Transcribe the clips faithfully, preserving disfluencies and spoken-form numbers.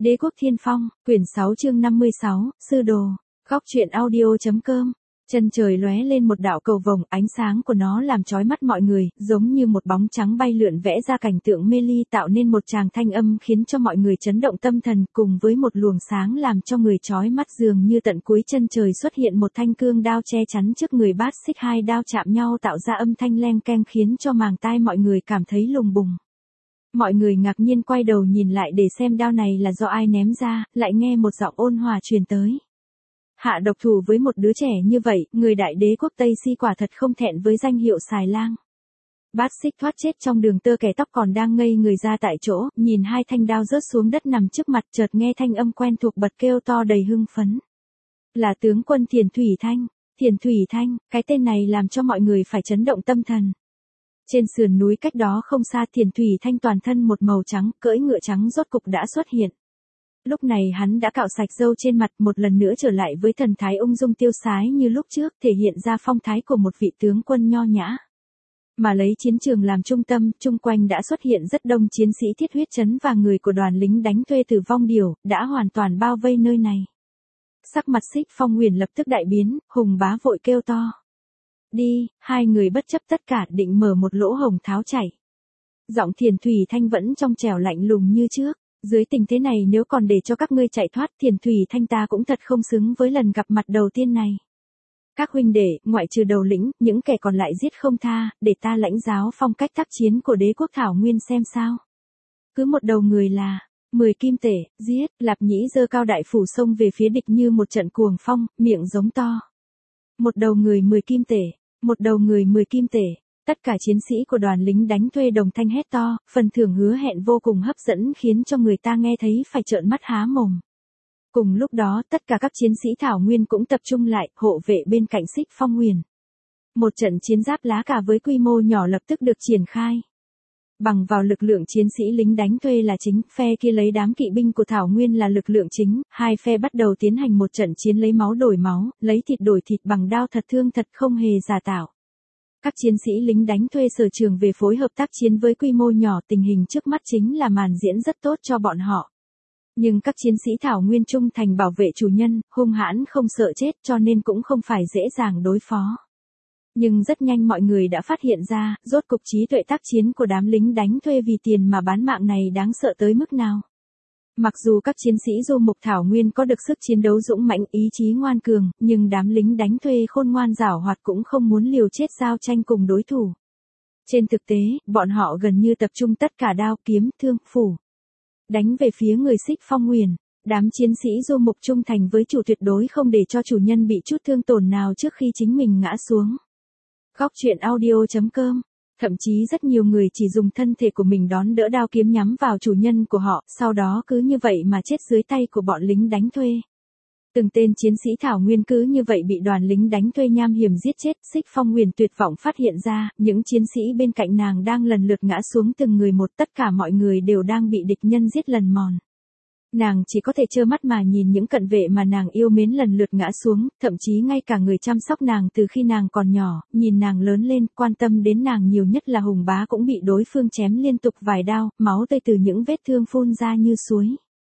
Đế quốc Thiên Phong, quyển sáu chương năm mươi sáu, Sư Đồ, góc truyện audio.com. Chân trời lóe lên một đạo cầu vồng, ánh sáng của nó làm chói mắt mọi người, giống như một bóng trắng bay lượn vẽ ra cảnh tượng mê ly, tạo nên một tràng thanh âm khiến cho mọi người chấn động tâm thần, cùng với một luồng sáng làm cho người chói mắt, dường như tận cuối chân trời xuất hiện một thanh cương đao che chắn trước người. Bát xích hai đao chạm nhau tạo ra âm thanh leng keng khiến cho màng tai mọi người cảm thấy lùng bùng. Mọi người ngạc nhiên quay đầu nhìn lại để xem đao này là do ai ném ra, lại nghe một giọng ôn hòa truyền tới. Hạ độc thủ với một đứa trẻ như vậy, người đại đế quốc Tây Si quả thật không thẹn với danh hiệu xài lang. Bát xích thoát chết trong đường tơ, kẻ tóc còn đang ngây người ra tại chỗ, nhìn hai thanh đao rớt xuống đất nằm trước mặt, chợt nghe thanh âm quen thuộc bật kêu to đầy hưng phấn. Là tướng quân Thiền Thủy Thanh. Thiền Thủy Thanh, cái tên này làm cho mọi người phải chấn động tâm thần. Trên sườn núi cách đó không xa, Thiền Thủy Thanh toàn thân một màu trắng, cưỡi ngựa trắng rốt cục đã xuất hiện. Lúc này hắn đã cạo sạch râu trên mặt, một lần nữa trở lại với thần thái ung dung tiêu sái như lúc trước, thể hiện ra phong thái của một vị tướng quân nho nhã. Mà lấy chiến trường làm trung tâm, chung quanh đã xuất hiện rất đông chiến sĩ Thiết Huyết Trấn và người của đoàn lính đánh thuê Tử Vong Điểu, đã hoàn toàn bao vây nơi này. Sắc mặt Xích Phong Huyền lập tức đại biến, Hùng Bá vội kêu to. Đi, hai người bất chấp tất cả định mở một lỗ hổng tháo chạy. Giọng Thiền Thủy Thanh vẫn trong trẻo lạnh lùng như trước. Dưới tình thế này nếu còn để cho các ngươi chạy thoát, Thiền Thủy Thanh ta cũng thật không xứng với lần gặp mặt đầu tiên này. Các huynh đệ, ngoại trừ đầu lĩnh, những kẻ còn lại giết không tha, để ta lãnh giáo phong cách tác chiến của đế quốc Thảo Nguyên xem sao. Cứ một đầu người là mười kim tể, giết. Lạp Nhĩ giơ cao đại phủ xông về phía địch như một trận cuồng phong, miệng giống to. Một đầu người mười kim tể, một đầu người mười kim tể. Tất cả chiến sĩ của đoàn lính đánh thuê đồng thanh hét to, phần thưởng hứa hẹn vô cùng hấp dẫn khiến cho người ta nghe thấy phải trợn mắt há mồm. Cùng lúc đó, tất cả các chiến sĩ Thảo Nguyên cũng tập trung lại, hộ vệ bên cạnh Xích Phong Huyền. Một trận chiến giáp lá cả với quy mô nhỏ lập tức được triển khai. Bằng vào lực lượng chiến sĩ lính đánh thuê là chính, phe kia lấy đám kỵ binh của Thảo Nguyên là lực lượng chính, hai phe bắt đầu tiến hành một trận chiến lấy máu đổi máu, lấy thịt đổi thịt, bằng đao thật thương thật, không hề giả tạo. Các chiến sĩ lính đánh thuê sở trường về phối hợp tác chiến với quy mô nhỏ, tình hình trước mắt chính là màn diễn rất tốt cho bọn họ. Nhưng các chiến sĩ Thảo Nguyên trung thành bảo vệ chủ nhân, hung hãn không sợ chết, cho nên cũng không phải dễ dàng đối phó. Nhưng rất nhanh mọi người đã phát hiện ra, rốt cục trí tuệ tác chiến của đám lính đánh thuê vì tiền mà bán mạng này đáng sợ tới mức nào. Mặc dù các chiến sĩ du mục Thảo Nguyên có được sức chiến đấu dũng mãnh, ý chí ngoan cường, nhưng đám lính đánh thuê khôn ngoan giảo hoạt cũng không muốn liều chết giao tranh cùng đối thủ. Trên thực tế, bọn họ gần như tập trung tất cả đao, kiếm, thương, phủ. Đánh về phía người Xích Phong Huyền. Đám chiến sĩ du mục trung thành với chủ tuyệt đối không để cho chủ nhân bị chút thương tổn nào trước khi chính mình ngã xuống. Góc truyện audio.com. Thậm chí rất nhiều người chỉ dùng thân thể của mình đón đỡ đao kiếm nhắm vào chủ nhân của họ, sau đó cứ như vậy mà chết dưới tay của bọn lính đánh thuê. Từng tên chiến sĩ Thảo Nguyên cứ như vậy bị đoàn lính đánh thuê nham hiểm giết chết. Xích Phong Huyền tuyệt vọng phát hiện ra, những chiến sĩ bên cạnh nàng đang lần lượt ngã xuống từng người một, tất cả mọi người đều đang bị địch nhân giết lần mòn. Nàng chỉ có thể trơ mắt mà nhìn những cận vệ mà nàng yêu mến lần lượt ngã xuống, thậm chí ngay cả người chăm sóc nàng từ khi nàng còn nhỏ, nhìn nàng lớn lên, quan tâm đến nàng nhiều nhất là Hùng Bá cũng bị đối phương chém liên tục vài đao, máu tươi từ những vết thương phun ra như suối.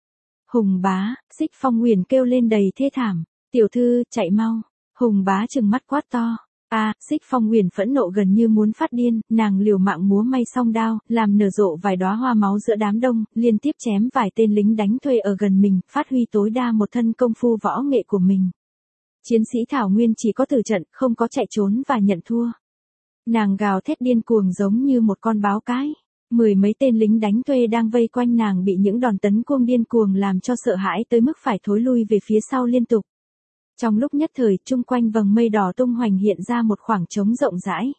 Hùng Bá, Xích Phong Huyền kêu lên đầy thê thảm, tiểu thư, chạy mau. Hùng Bá trừng mắt quát to. A, à, Xích Phong Huyền phẫn nộ gần như muốn phát điên, nàng liều mạng múa may song đao, làm nở rộ vài đóa hoa máu giữa đám đông, liên tiếp chém vài tên lính đánh thuê ở gần mình, phát huy tối đa một thân công phu võ nghệ của mình. Chiến sĩ Thảo Nguyên chỉ có tử trận, không có chạy trốn và nhận thua. Nàng gào thét điên cuồng giống như một con báo cái. Mười mấy tên lính đánh thuê đang vây quanh nàng bị những đòn tấn công điên cuồng làm cho sợ hãi tới mức phải thối lui về phía sau liên tục. Trong lúc nhất thời, chung quanh vầng mây đỏ tung hoành hiện ra một khoảng trống rộng rãi.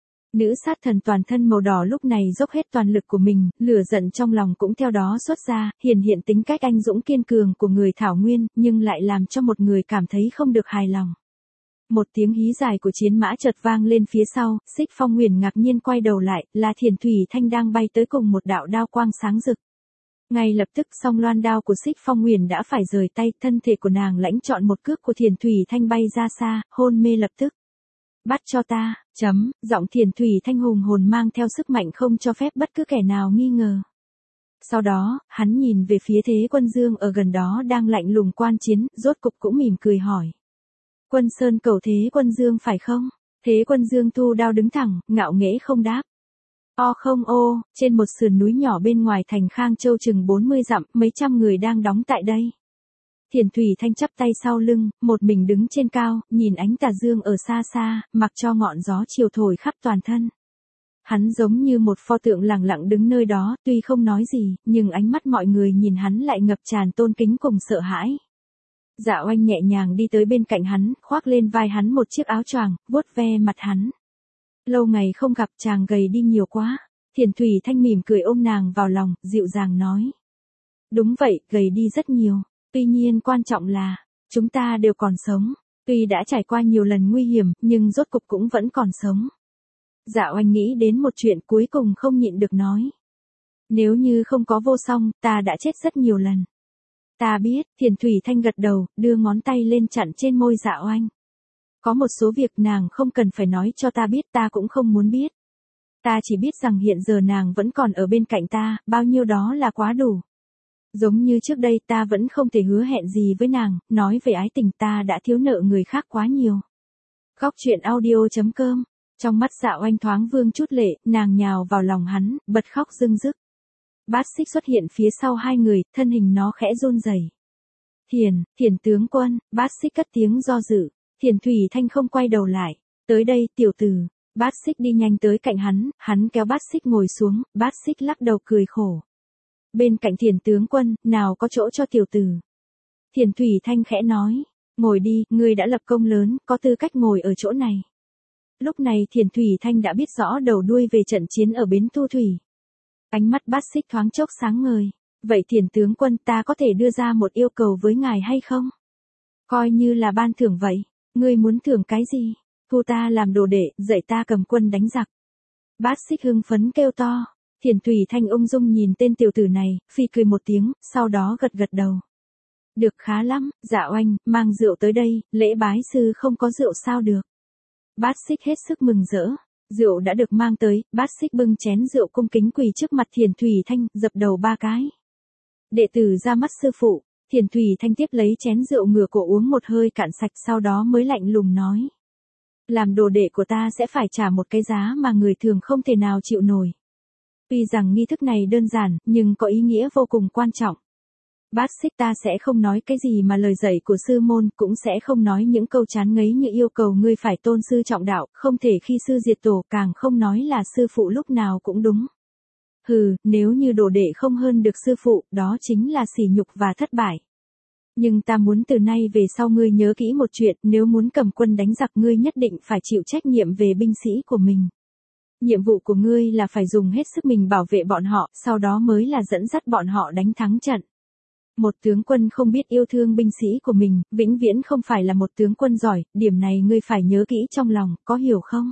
Nữ sát thần toàn thân màu đỏ lúc này dốc hết toàn lực của mình, lửa giận trong lòng cũng theo đó xuất ra, hiển hiện tính cách anh dũng kiên cường của người Thảo Nguyên, nhưng lại làm cho một người cảm thấy không được hài lòng. Một tiếng hí dài của chiến mã chợt vang lên phía sau, Xích Phong Huyền ngạc nhiên quay đầu lại, là Thiền Thủy Thanh đang bay tới cùng một đạo đao quang sáng rực. Ngay lập tức song loan đao của Xích Phong Huyền đã phải rời tay, thân thể của nàng lãnh trọn một cước của Thiền Thủy Thanh bay ra xa, hôn mê lập tức. Bắt cho ta, chấm, giọng Thiền Thủy Thanh hùng hồn mang theo sức mạnh không cho phép bất cứ kẻ nào nghi ngờ. Sau đó, hắn nhìn về phía Thế Quân Dương ở gần đó đang lạnh lùng quan chiến, rốt cục cũng mỉm cười hỏi. Quân Sơn cầu Thế Quân Dương phải không? Thế Quân Dương thu đao đứng thẳng, ngạo nghễ không đáp. O không ô, trên một sườn núi nhỏ bên ngoài thành Khang Châu chừng bốn mươi dặm, mấy trăm người đang đóng tại đây. Thiền Thủy Thanh chắp tay sau lưng, một mình đứng trên cao, nhìn ánh tà dương ở xa xa, mặc cho ngọn gió chiều thổi khắp toàn thân. Hắn giống như một pho tượng lặng lặng đứng nơi đó, tuy không nói gì, nhưng ánh mắt mọi người nhìn hắn lại ngập tràn tôn kính cùng sợ hãi. Dạ Oanh nhẹ nhàng đi tới bên cạnh hắn, khoác lên vai hắn một chiếc áo choàng, vuốt ve mặt hắn. Lâu ngày không gặp, chàng gầy đi nhiều quá. Thiền Thủy Thanh mỉm cười ôm nàng vào lòng, dịu dàng nói. Đúng vậy, gầy đi rất nhiều. Tuy nhiên quan trọng là, chúng ta đều còn sống. Tuy đã trải qua nhiều lần nguy hiểm, nhưng rốt cục cũng vẫn còn sống. Dạ Oanh nghĩ đến một chuyện cuối cùng không nhịn được nói. Nếu như không có vô song, ta đã chết rất nhiều lần. Ta biết, Thiền Thủy Thanh gật đầu, đưa ngón tay lên chặn trên môi Dạ Oanh. Có một số việc nàng không cần phải nói cho ta biết, ta cũng không muốn biết. Ta chỉ biết rằng hiện giờ nàng vẫn còn ở bên cạnh ta, bao nhiêu đó là quá đủ. Giống như trước đây ta vẫn không thể hứa hẹn gì với nàng, nói về ái tình ta đã thiếu nợ người khác quá nhiều. Góc truyện audio chấm com. Trong mắt Dạ Oanh thoáng vương chút lệ, nàng nhào vào lòng hắn, bật khóc rưng rức. Bát Xích xuất hiện phía sau hai người, thân hình nó khẽ run rẩy. Thiền, Thiền tướng quân, Bát Xích cất tiếng do dự. Thiền Thủy Thanh không quay đầu lại. Tới đây, tiểu tử. Bát Xích đi nhanh tới cạnh hắn, hắn kéo Bát Xích ngồi xuống, Bát Xích lắc đầu cười khổ. Bên cạnh Thiền tướng quân, nào có chỗ cho tiểu tử. Thiền Thủy Thanh khẽ nói, ngồi đi, ngươi đã lập công lớn, có tư cách ngồi ở chỗ này. Lúc này Thiền Thủy Thanh đã biết rõ đầu đuôi về trận chiến ở bến Tu Thủy. Ánh mắt Bát Xích thoáng chốc sáng ngời. Vậy Thiền tướng quân, ta có thể đưa ra một yêu cầu với ngài hay không? Coi như là ban thưởng vậy. Ngươi muốn thưởng cái gì? Thu ta làm đồ đệ, dạy ta cầm quân đánh giặc. Bát Xích hưng phấn kêu to. Thiền Thủy Thanh ung dung nhìn tên tiểu tử này, phi cười một tiếng, sau đó gật gật đầu. Được khá lắm, Dạ Oanh, mang rượu tới đây, lễ bái sư không có rượu sao được. Bát Xích hết sức mừng rỡ. Rượu đã được mang tới, Bát Xích bưng chén rượu cung kính quỳ trước mặt Thiền Thủy Thanh, dập đầu ba cái. Đệ tử ra mắt sư phụ. Thiền Thủy Thanh tiếp lấy chén rượu ngửa cổ uống một hơi cạn sạch, sau đó mới lạnh lùng nói. Làm đồ đệ của ta sẽ phải trả một cái giá mà người thường không thể nào chịu nổi. Tuy rằng nghi thức này đơn giản, nhưng có ý nghĩa vô cùng quan trọng. Bát Xích, ta sẽ không nói cái gì mà lời dạy của sư môn, cũng sẽ không nói những câu chán ngấy như yêu cầu ngươi phải tôn sư trọng đạo, không thể khi sư diệt tổ, càng không nói là sư phụ lúc nào cũng đúng. Hừ, nếu như đồ đệ không hơn được sư phụ, đó chính là sỉ nhục và thất bại. Nhưng ta muốn từ nay về sau ngươi nhớ kỹ một chuyện, nếu muốn cầm quân đánh giặc ngươi nhất định phải chịu trách nhiệm về binh sĩ của mình. Nhiệm vụ của ngươi là phải dùng hết sức mình bảo vệ bọn họ, sau đó mới là dẫn dắt bọn họ đánh thắng trận. Một tướng quân không biết yêu thương binh sĩ của mình, vĩnh viễn không phải là một tướng quân giỏi, điểm này ngươi phải nhớ kỹ trong lòng, có hiểu không?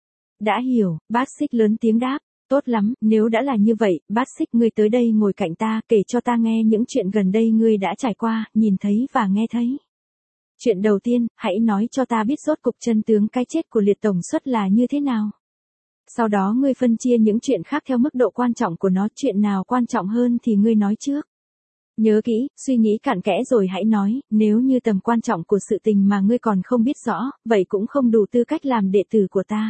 Đã hiểu, Bát Xích lớn tiếng đáp. Tốt lắm, nếu đã là như vậy, Bát Xích, ngươi tới đây ngồi cạnh ta, kể cho ta nghe những chuyện gần đây ngươi đã trải qua, nhìn thấy và nghe thấy. Chuyện đầu tiên, hãy nói cho ta biết rốt cục chân tướng cái chết của Liệt Tổng Suất là như thế nào. Sau đó ngươi phân chia những chuyện khác theo mức độ quan trọng của nó, chuyện nào quan trọng hơn thì ngươi nói trước. Nhớ kỹ, suy nghĩ cặn kẽ rồi hãy nói, nếu như tầm quan trọng của sự tình mà ngươi còn không biết rõ, vậy cũng không đủ tư cách làm đệ tử của ta.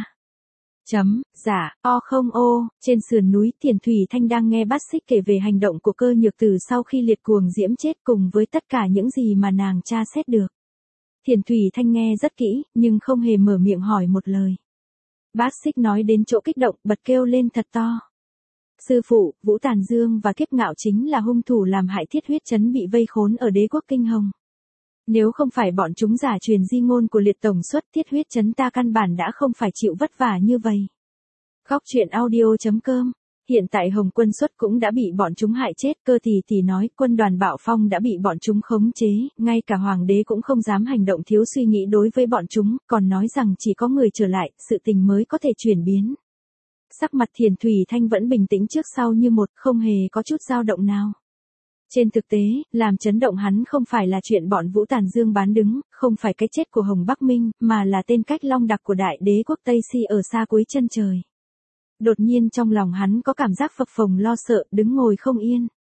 Chấm, giả, o không ô, trên sườn núi Thiền Thủy Thanh đang nghe Bát Xích kể về hành động của Cơ Nhược Tử sau khi Liệt Cuồng Diễm chết cùng với tất cả những gì mà nàng tra xét được. Thiền Thủy Thanh nghe rất kỹ, nhưng không hề mở miệng hỏi một lời. Bát Xích nói đến chỗ kích động, bật kêu lên thật to. Sư phụ, Vũ Tàn Dương và Kiếp Ngạo chính là hung thủ làm hại Thiết Huyết Trấn bị vây khốn ở Đế quốc Kinh Hồng. Nếu không phải bọn chúng giả truyền di ngôn của Liệt Tổng Suất, Thiết Huyết Trấn ta căn bản đã không phải chịu vất vả như vậy. Góc truyện audio chấm com. Hiện tại Hồng Quân Xuất cũng đã bị bọn chúng hại chết, Cơ Tỷ Tỷ nói, quân đoàn Bạo Phong đã bị bọn chúng khống chế, ngay cả hoàng đế cũng không dám hành động thiếu suy nghĩ đối với bọn chúng, còn nói rằng chỉ có người trở lại, sự tình mới có thể chuyển biến. Sắc mặt Thiền Thủy Thanh vẫn bình tĩnh trước sau như một, không hề có chút dao động nào. Trên thực tế, làm chấn động hắn không phải là chuyện bọn Vũ Tàn Dương bán đứng, không phải cái chết của Hồng Bắc Minh, mà là tên cách long đặc của đại đế quốc Tây Si ở xa cuối chân trời. Đột nhiên trong lòng hắn có cảm giác phập phồng lo sợ, đứng ngồi không yên.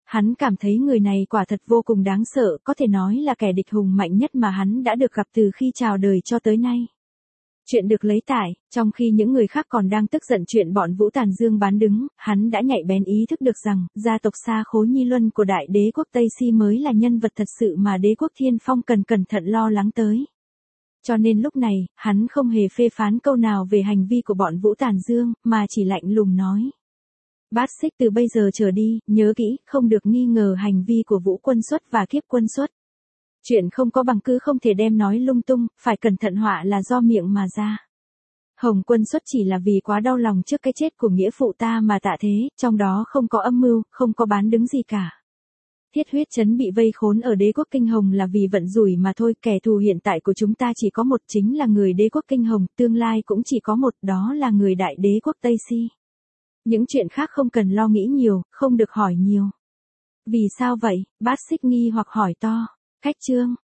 Hắn cảm thấy người này quả thật vô cùng đáng sợ, có thể nói là kẻ địch hùng mạnh nhất mà hắn đã được gặp từ khi chào đời cho tới nay. Chuyện được lấy tải, trong khi những người khác còn đang tức giận chuyện bọn Vũ Tàn Dương bán đứng, hắn đã nhạy bén ý thức được rằng, gia tộc Xa Khố Nhi Luân của đại đế quốc Tây Si mới là nhân vật thật sự mà đế quốc Thiên Phong cần cẩn thận lo lắng tới. Cho nên lúc này, hắn không hề phê phán câu nào về hành vi của bọn Vũ Tàn Dương, mà chỉ lạnh lùng nói. Bát Xích từ bây giờ trở đi, nhớ kỹ, không được nghi ngờ hành vi của Vũ Quân Xuất và Kiếp Quân Xuất. Chuyện không có bằng cứ không thể đem nói lung tung, phải cẩn thận họa là do miệng mà ra. Hồng Quân Xuất chỉ là vì quá đau lòng trước cái chết của nghĩa phụ ta mà tạ thế, trong đó không có âm mưu, không có bán đứng gì cả. Thiết huyết trấn bị vây khốn ở đế quốc Kinh Hồng là vì vận rủi mà thôi, kẻ thù hiện tại của chúng ta chỉ có một, chính là người đế quốc Kinh Hồng, tương lai cũng chỉ có một, đó là người đại đế quốc Tây Si. Những chuyện khác không cần lo nghĩ nhiều, không được hỏi nhiều. Vì sao vậy? Bát Xích nghi hoặc hỏi to. Khách trương,